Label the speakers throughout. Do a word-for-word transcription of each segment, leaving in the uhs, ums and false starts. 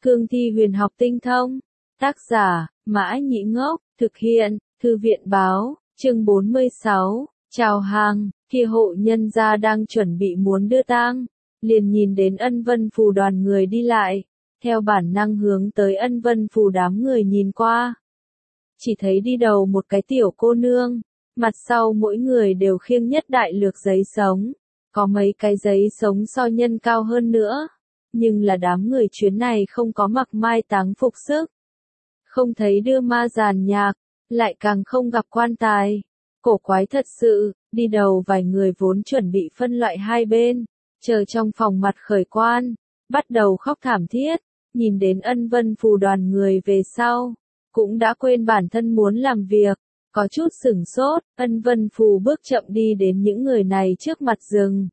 Speaker 1: Cương thi huyền học tinh thông. Tác giả, Mã Nhĩ Ngốc, thực hiện, Thư viện báo, chương bốn mươi sáu, chào hàng, kia hộ nhân gia đang chuẩn bị muốn đưa tang, liền nhìn đến Ân Vân Phù đoàn người đi lại, theo bản năng hướng tới Ân Vân Phù đám người nhìn qua. Chỉ thấy đi đầu một cái tiểu cô nương, mặt sau mỗi người đều khiêng nhất đại lược giấy sống, có mấy cái giấy sống so nhân cao hơn nữa, nhưng là đám người chuyến này không có mặc mai táng phục sức. Không thấy đưa ma giàn nhạc, lại càng không gặp quan tài. Cổ quái thật sự, đi đầu vài người vốn chuẩn bị phân loại hai bên, chờ trong phòng mặt khởi quan, bắt đầu khóc thảm thiết, nhìn đến Ân Vân Phù đoàn người về sau, cũng đã quên bản thân muốn làm việc, có chút sửng sốt. Ân Vân Phù bước chậm đi đến những người này trước mặt rừng.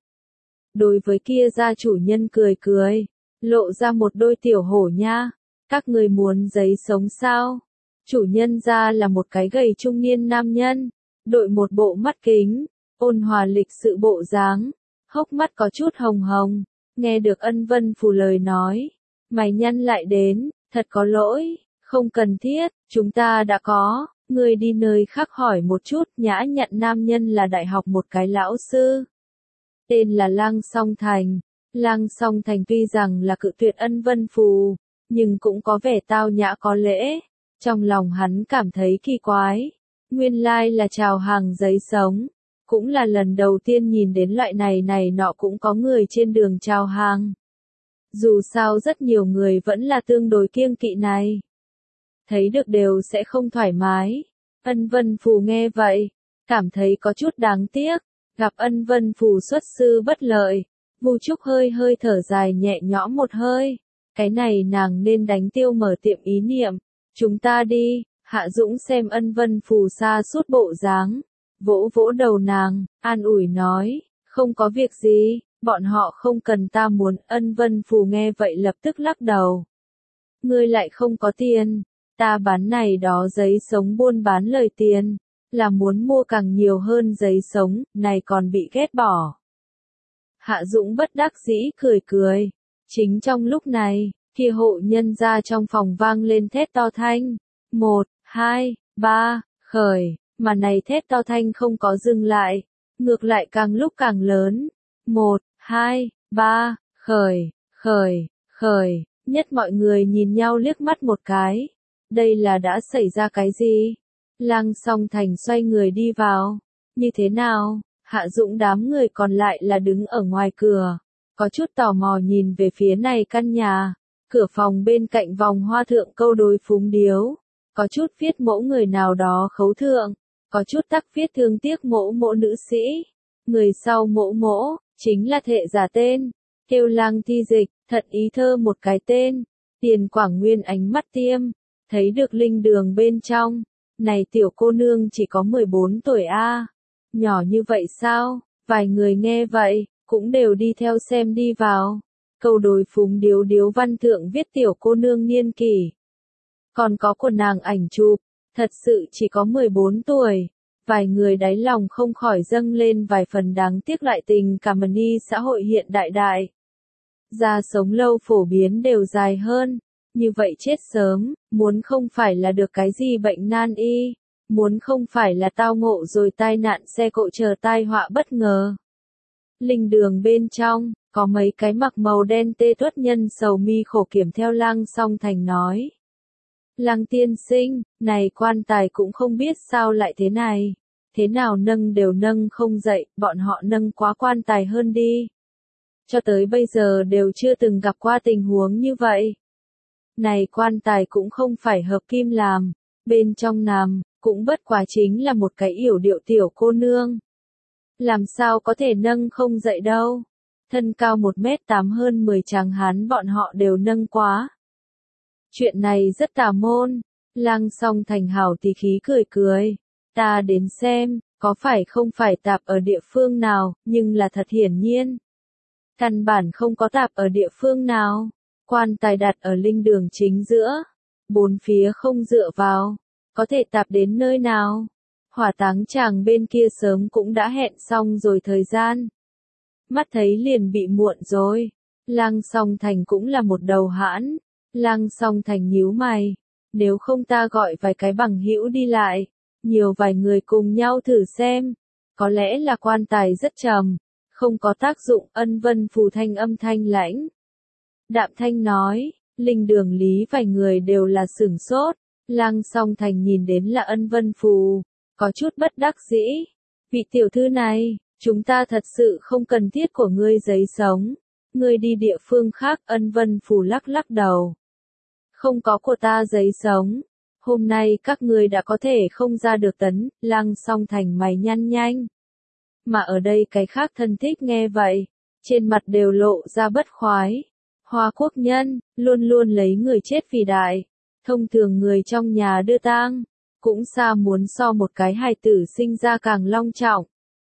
Speaker 1: Đối với kia gia chủ nhân cười cười, lộ ra một đôi tiểu hổ nha. Các người muốn giấy sống sao? Chủ nhân gia là một cái gầy trung niên nam nhân, đội một bộ mắt kính, ôn hòa lịch sự bộ dáng, hốc mắt có chút hồng hồng, nghe được Ân Vân Phù lời nói, mày nhăn lại đến, thật có lỗi, không cần thiết, chúng ta đã có, người đi nơi khác hỏi một chút. Nhã nhặn nam nhân là đại học một cái lão sư, tên là Lang Song Thành. Lang Song Thành tuy rằng là cự tuyệt Ân Vân Phù, nhưng cũng có vẻ tao nhã có lễ. Trong lòng hắn cảm thấy kỳ quái, nguyên lai là chào hàng giấy sống, cũng là lần đầu tiên nhìn đến loại này này nọ cũng có người trên đường chào hàng. Dù sao rất nhiều người vẫn là tương đối kiêng kỵ này, thấy được đều sẽ không thoải mái. Ân Vân Phù nghe vậy, cảm thấy có chút đáng tiếc, gặp Ân Vân Phù xuất sư bất lợi, Vu Trúc hơi hơi thở dài nhẹ nhõm một hơi. Cái này nàng nên đánh tiêu mở tiệm ý niệm. Chúng ta đi. Hạ Dũng xem Ân Vân Phù xa suốt bộ dáng, vỗ vỗ đầu nàng, an ủi nói, không có việc gì, bọn họ không cần ta muốn. Ân Vân Phù nghe vậy lập tức lắc đầu. Ngươi lại không có tiền, ta bán này đó giấy sống buôn bán lời tiền, là muốn mua càng nhiều hơn giấy sống, này còn bị ghét bỏ. Hạ Dũng bất đắc dĩ cười cười. Chính trong lúc này, kia hộ nhân gia trong phòng vang lên thét to thanh. Một, hai, ba, khởi, mà này thét to thanh không có dừng lại, ngược lại càng lúc càng lớn. Một, hai, ba, khởi, khởi, khởi, nhất mọi người nhìn nhau liếc mắt một cái. Đây là đã xảy ra cái gì? Lang Song Thành xoay người đi vào. Như thế nào? Hạ Dũng đám người còn lại là đứng ở ngoài cửa, có chút tò mò nhìn về phía này căn nhà. Cửa phòng bên cạnh vòng hoa thượng câu đối phúng điếu, có chút viết mẫu người nào đó khấu thượng, có chút tắc viết thương tiếc mẫu mẫu nữ sĩ. Người sau mẫu mẫu, chính là thệ giả tên, kêu Lang Thi Dịch, thận ý thơ một cái tên. Tiền Quảng Nguyên ánh mắt tiêm, thấy được linh đường bên trong, này tiểu cô nương chỉ có mười bốn tuổi a, nhỏ như vậy sao? Vài người nghe vậy, cũng đều đi theo xem đi vào. Câu đối phúng điếu điếu văn thượng viết tiểu cô nương niên kỷ, còn có của nàng ảnh chụp, thật sự chỉ có mười bốn tuổi. Vài người đáy lòng không khỏi dâng lên vài phần đáng tiếc lại tình cảm ni xã hội hiện đại đại. Già sống lâu phổ biến đều dài hơn, như vậy chết sớm, muốn không phải là được cái gì bệnh nan y, muốn không phải là tao ngộ rồi tai nạn xe cộ chờ tai họa bất ngờ. Linh đường bên trong, có mấy cái mặc màu đen tê tuất nhân sầu mi khổ kiểm theo Lang Song Thành nói. Lang tiên sinh, này quan tài cũng không biết sao lại thế này, thế nào nâng đều nâng không dậy, bọn họ nâng quá quan tài hơn đi. Cho tới bây giờ đều chưa từng gặp qua tình huống như vậy. Này quan tài cũng không phải hợp kim làm, bên trong nằm, cũng bất quá chính là một cái yểu điệu tiểu cô nương. Làm sao có thể nâng không dậy đâu. Thân cao một mét tám hơn mười tráng hán bọn họ đều nâng quá. Chuyện này rất tà môn. Lang Song Thành hảo tí khí cười cười. Ta đến xem, có phải không phải tạp ở địa phương nào, nhưng là thật hiển nhiên. Căn bản không có tạp ở địa phương nào. Quan tài đặt ở linh đường chính giữa. Bốn phía không dựa vào. Có thể tạp đến nơi nào. Hỏa táng chàng bên kia sớm cũng đã hẹn xong rồi thời gian. Mắt thấy liền bị muộn rồi. Lang Song Thành cũng là một đầu hãn. Lăng Song Thành nhíu mày, nếu không ta gọi vài cái bằng hữu đi lại, nhiều vài người cùng nhau thử xem, có lẽ là quan tài rất trầm, không có tác dụng. Ân Vân Phù thanh âm thanh lãnh. Đạm thanh nói, Linh Đường Lý vài người đều là sửng sốt, Lăng Song Thành nhìn đến là Ân Vân Phù, có chút bất đắc dĩ. Vị tiểu thư này, chúng ta thật sự không cần thiết của ngươi giấy sống, ngươi đi địa phương khác. Ân Vân Phù lắc lắc đầu. Không có của ta giấy sống, hôm nay các ngươi đã có thể không ra được tấn. Lăng Song Thành mày nhăn nhanh. Mà ở đây cái khác thân thích nghe vậy, trên mặt đều lộ ra bất khoái. Hoa Quốc nhân, luôn luôn lấy người chết vì đại, thông thường người trong nhà đưa tang, cũng xa muốn so một cái hài tử sinh ra càng long trọng.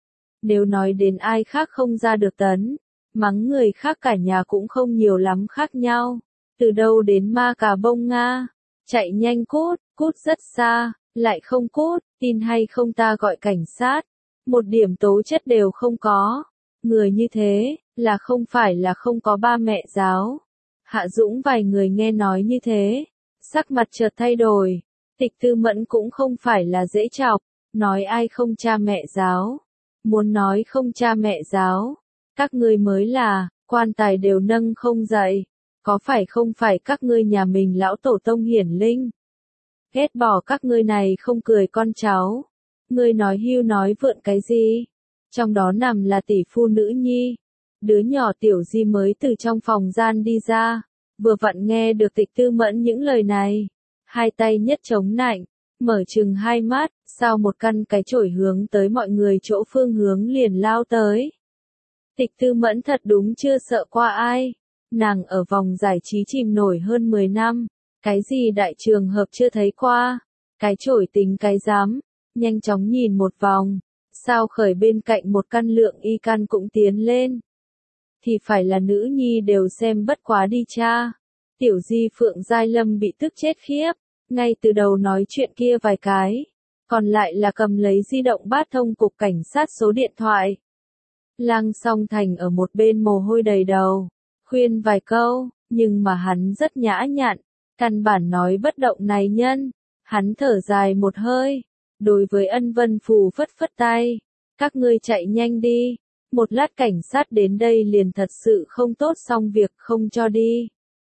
Speaker 1: Nếu nói đến ai khác không ra được tấn, mắng người khác cả nhà cũng không nhiều lắm khác nhau. Từ đâu đến Ma Cà Bông Nga, chạy nhanh cút, cút rất xa, lại không cút, tin hay không ta gọi cảnh sát. Một điểm tố chất đều không có. Người như thế, là không phải là không có ba mẹ giáo. Hạ Dũng vài người nghe nói như thế, sắc mặt chợt thay đổi. Tịch Tư Mẫn cũng không phải là dễ chọc, nói ai không cha mẹ giáo. Muốn nói không cha mẹ giáo, các ngươi mới là, quan tài đều nâng không dậy. Có phải không phải các ngươi nhà mình lão tổ tông hiển linh? Ghét bỏ các ngươi này không cười con cháu. Ngươi nói hưu nói vượn cái gì? Trong đó nằm là tỷ phu nữ nhi. Đứa nhỏ Tiểu Di mới từ trong phòng gian đi ra, vừa vặn nghe được Tịch Tư Mẫn những lời này. Hai tay nhất chống nạnh, mở chừng hai mắt, sao một căn cái chổi hướng tới mọi người chỗ phương hướng liền lao tới. Tịch Tư Mẫn thật đúng chưa sợ qua ai. Nàng ở vòng giải trí chìm nổi hơn mười năm, cái gì đại trường hợp chưa thấy qua, cái chổi tính cái dám, nhanh chóng nhìn một vòng, sao khởi bên cạnh một căn lượng y căn cũng tiến lên. Thì phải là nữ nhi đều xem bất quá đi cha. Tiểu Di Phượng Giai Lâm bị tức chết khiếp, ngay từ đầu nói chuyện kia vài cái, còn lại là cầm lấy di động bát thông cục cảnh sát số điện thoại. Lăng Song Thành ở một bên mồ hôi đầy đầu, khuyên vài câu, nhưng mà hắn rất nhã nhặn, căn bản nói bất động này nhân. Hắn thở dài một hơi, đối với Ân Vân Phù phất phất tay, các ngươi chạy nhanh đi, một lát cảnh sát đến đây liền thật sự không tốt, xong việc không cho đi.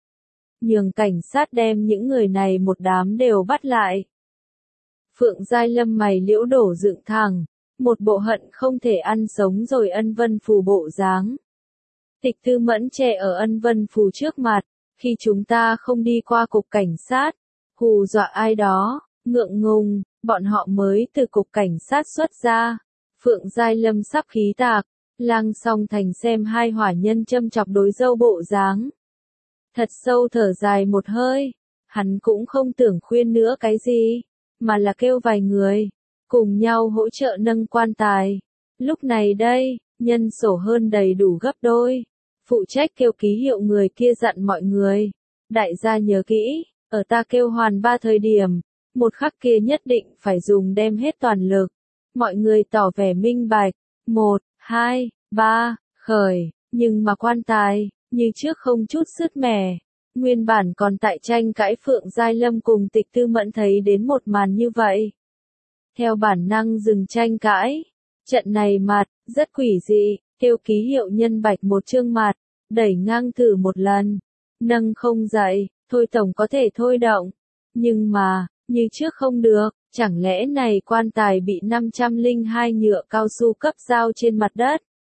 Speaker 1: Nhường cảnh sát đem những người này một đám đều bắt lại. Phượng Giai Lâm mày liễu đổ dựng thẳng, một bộ hận không thể ăn sống rồi Ân Vân Phù bộ dáng. Tịch Tư Mẫn che ở Ân Vân Phù trước mặt, khi chúng ta không đi qua cục cảnh sát, hù dọa ai đó, ngượng ngùng, bọn họ mới từ cục cảnh sát xuất ra. Phượng Giai Lâm sắp khí tạc, Lăng Song Thành xem hai hỏa nhân châm chọc đối dâu bộ dáng. Thật sâu thở dài một hơi, hắn cũng không tưởng khuyên nữa cái gì, mà là kêu vài người, cùng nhau hỗ trợ nâng quan tài. Lúc này đây, nhân sổ hơn đầy đủ gấp đôi. Phụ trách kêu ký hiệu người kia dặn mọi người, đại gia nhớ kỹ, ở ta kêu hoàn ba thời điểm, một khắc kia nhất định phải dùng đem hết toàn lực. Mọi người tỏ vẻ minh bạch, một, hai, ba, khởi, nhưng mà quan tài, như trước không chút sứt mẻ. Nguyên bản còn tại tranh cãi Phượng Giai Lâm cùng Tịch Tư Mẫn thấy đến một màn như vậy. Theo bản năng dừng tranh cãi, trận này mặt, rất quỷ dị, kêu ký hiệu nhân bạch một chương mặt, đẩy ngang thử một lần, nâng không dậy, thôi tổng có thể thôi động. Nhưng mà, như trước không được, chẳng lẽ này quan tài bị năm trăm lẻ hai nhựa cao su cấp dao trên mặt đất.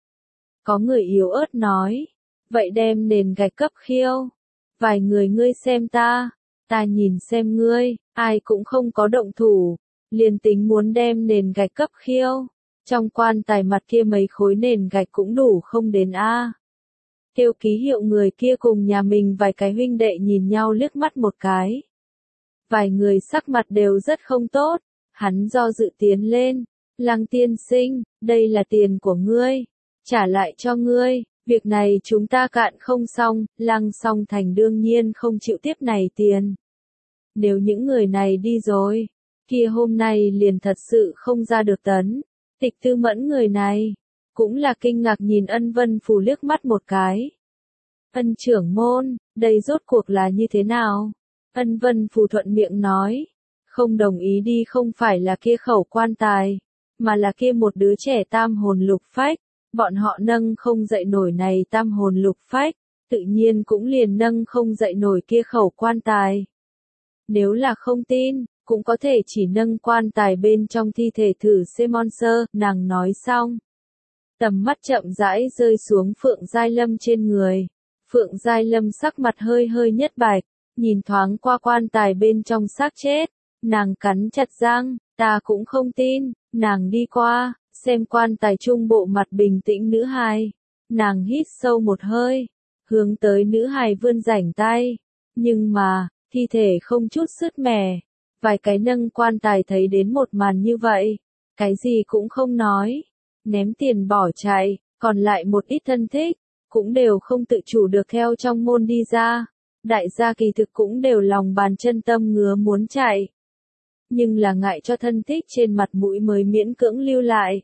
Speaker 1: Có người yếu ớt nói, vậy đem nền gạch cấp khiêu. Vài người ngươi xem ta, ta nhìn xem ngươi, ai cũng không có động thủ, liền tính muốn đem nền gạch cấp khiêu. Trong quan tài mặt kia mấy khối nền gạch cũng đủ không đến a. Kêu ký hiệu người kia cùng nhà mình vài cái huynh đệ nhìn nhau liếc mắt một cái. Vài người sắc mặt đều rất không tốt, hắn do dự tiến lên, Lăng tiên sinh, đây là tiền của ngươi, trả lại cho ngươi, việc này chúng ta cạn không xong. Lăng Song Thành đương nhiên không chịu tiếp này tiền. Nếu những người này đi rồi, kia hôm nay liền thật sự không ra được tấn. Tịch Tư Mẫn người này, cũng là kinh ngạc nhìn Ân Vân Phù liếc mắt một cái. Ân trưởng môn, đây rốt cuộc là như thế nào? Ân Vân Phù thuận miệng nói. Không đồng ý đi không phải là kia khẩu quan tài, mà là kia một đứa trẻ tam hồn lục phách. Bọn họ nâng không dậy nổi này tam hồn lục phách, tự nhiên cũng liền nâng không dậy nổi kia khẩu quan tài. Nếu là không tin, cũng có thể chỉ nâng quan tài bên trong thi thể thử xem monster, nàng nói xong. Tầm mắt chậm rãi rơi xuống Phượng Giai Lâm trên người. Phượng Giai Lâm sắc mặt hơi hơi nhất bạch, nhìn thoáng qua quan tài bên trong xác chết, nàng cắn chặt răng, ta cũng không tin, nàng đi qua, xem quan tài trung bộ mặt bình tĩnh nữ hài. Nàng hít sâu một hơi, hướng tới nữ hài vươn rảnh tay, nhưng mà, thi thể không chút sứt mẻ. Vài cái nâng quan tài thấy đến một màn như vậy, cái gì cũng không nói, ném tiền bỏ chạy, còn lại một ít thân thích, cũng đều không tự chủ được theo trong môn đi ra. Đại gia kỳ thực cũng đều lòng bàn chân tâm ngứa muốn chạy. Nhưng là ngại cho thân thích trên mặt mũi mới miễn cưỡng lưu lại.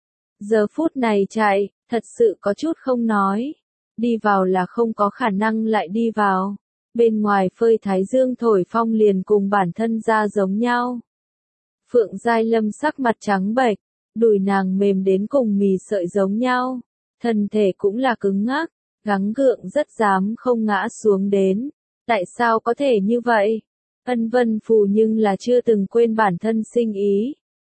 Speaker 1: Giờ phút này chạy, thật sự có chút không nói. Đi vào là không có khả năng lại đi vào. Bên ngoài phơi thái dương thổi phong liền cùng bản thân ra giống nhau. Phượng Giai Lâm sắc mặt trắng bệch, đùi nàng mềm đến cùng mì sợi giống nhau. Thân thể cũng là cứng ngắc, gắng gượng rất dám không ngã xuống đến. Tại sao có thể như vậy? Ân Vân Phù nhưng là chưa từng quên bản thân sinh ý.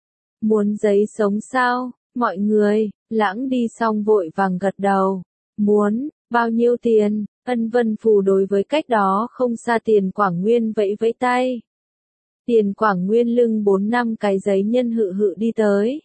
Speaker 1: Muốn giấy sống sao? Mọi người, lãng đi xong vội vàng gật đầu. Muốn, bao nhiêu tiền? Ân Vân Phù đối với cách đó không xa Tiền Quảng Nguyên vẫy vẫy tay. Tiền Quảng Nguyên lưng bốn năm cái giấy nhân hự hự đi tới.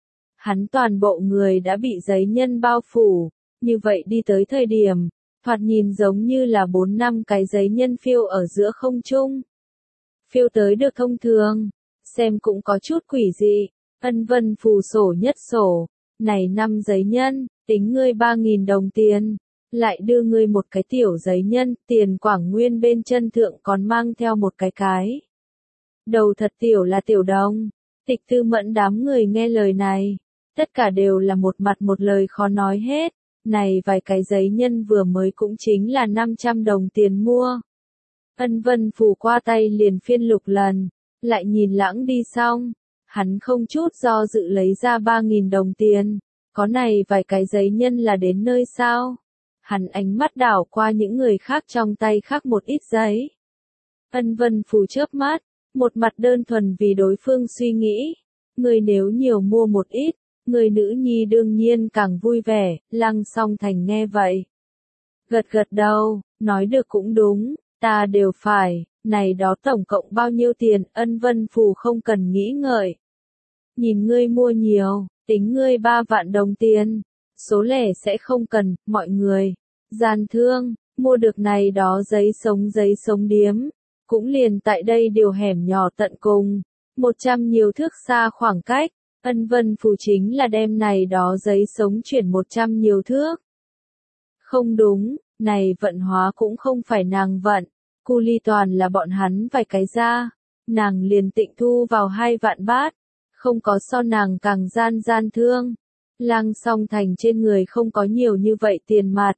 Speaker 1: Hắn toàn bộ người đã bị giấy nhân bao phủ, như vậy đi tới thời điểm, thoạt nhìn giống như là bốn năm cái giấy nhân phiêu ở giữa không trung. Phiêu tới được thông thường, xem cũng có chút quỷ dị. Ân Vân Phù sổ nhất sổ, này năm giấy nhân, tính ngươi ba nghìn đồng tiền, lại đưa ngươi một cái tiểu giấy nhân, Tiền Quảng Nguyên bên chân thượng còn mang theo một cái cái. Đầu thật tiểu là tiểu đồng. Tịch Tư Mẫn đám người nghe lời này, tất cả đều là một mặt một lời khó nói hết. Này vài cái giấy nhân vừa mới cũng chính là năm trăm đồng tiền mua. Ân Vân Phù qua tay liền phiên lục lần, lại nhìn lãng đi xong, hắn không chút do dự lấy ra ba nghìn đồng tiền. Có này vài cái giấy nhân là đến nơi sao? Hắn ánh mắt đảo qua những người khác trong tay khác một ít giấy. Ân Vân Phù chớp mắt, một mặt đơn thuần vì đối phương suy nghĩ. Người nếu nhiều mua một ít, người nữ nhi đương nhiên càng vui vẻ. Lăng Song Thành nghe vậy, gật gật đầu, nói được cũng đúng, ta đều phải, này đó tổng cộng bao nhiêu tiền? Ân Vân Phù không cần nghĩ ngợi. Nhìn ngươi mua nhiều, tính ngươi ba vạn đồng tiền, số lẻ sẽ không cần. Mọi người, gian thương, mua được này đó giấy sống giấy sống điếm, cũng liền tại đây điều hẻm nhỏ tận cùng, một trăm nhiều thước xa khoảng cách. Ân Vân Phù chính là đem này đó giấy sống chuyển một trăm nhiều thước. Không đúng, này vận hóa cũng không phải nàng vận, cu ly toàn là bọn hắn vài cái ra, nàng liền tịnh thu vào hai vạn bát, không có so nàng càng gian gian thương. Lăng Song Thành trên người không có nhiều như vậy tiền mặt,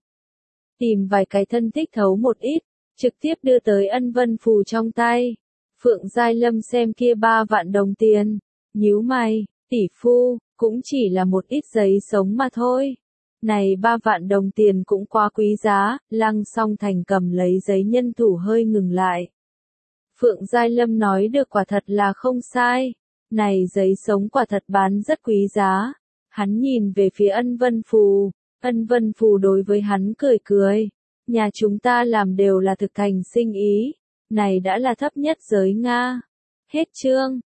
Speaker 1: tìm vài cái thân thích thấu một ít, trực tiếp đưa tới Ân Vân Phù trong tay. Phượng Giai Lâm xem kia ba vạn đồng tiền, nhíu mày, tỷ phu, cũng chỉ là một ít giấy sống mà thôi. Này ba vạn đồng tiền cũng quá quý giá. Lăng Song Thành cầm lấy giấy nhân thủ hơi ngừng lại. Phượng Giai Lâm nói được quả thật là không sai. Này giấy sống quả thật bán rất quý giá. Hắn nhìn về phía Ân Vân Phù. Ân Vân Phù đối với hắn cười cười. Nhà chúng ta làm đều là thực thành sinh ý. Này đã là thấp nhất giới Nga. Hết chương.